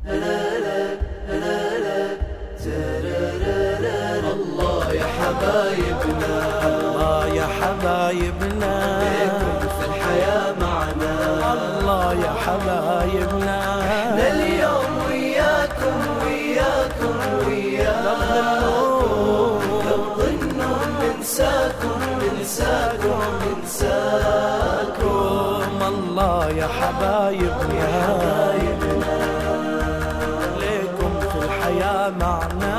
الله يا حبايبنا، الله يا حبايبنا، ليكم في الحياة معنا. الله يا حبايبنا، احنا اليوم وياكم وياكم وياكم، لو ظنوا ننساكم ننساكم ننساكم. الله يا حبايبنا، ليكم في الحياة معنا.